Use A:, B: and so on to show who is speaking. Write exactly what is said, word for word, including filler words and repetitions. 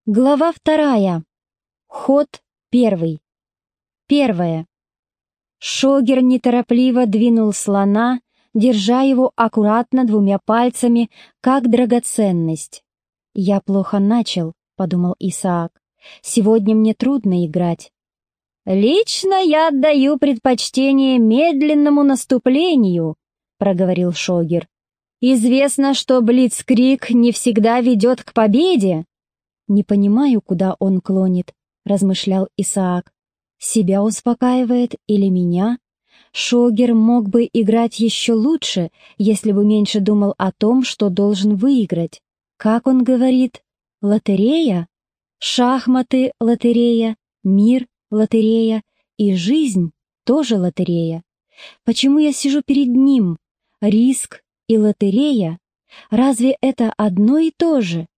A: Глава вторая. Ход первый. Первое. Шогер неторопливо двинул слона, держа его аккуратно двумя пальцами, как драгоценность. «Я плохо начал», — подумал Исаак. «Сегодня мне трудно играть». «Лично я отдаю предпочтение медленному наступлению», — проговорил Шогер. «Известно, что блицкриг не всегда ведет к победе». «Не понимаю, куда он клонит», — размышлял Исаак. «Себя успокаивает или меня? Шогер мог бы играть еще лучше, если бы меньше думал о том, что должен выиграть. Как он говорит? Лотерея? Шахматы — лотерея, мир — лотерея и жизнь — тоже лотерея. Почему я сижу перед ним? Риск и лотерея? Разве это одно и то же?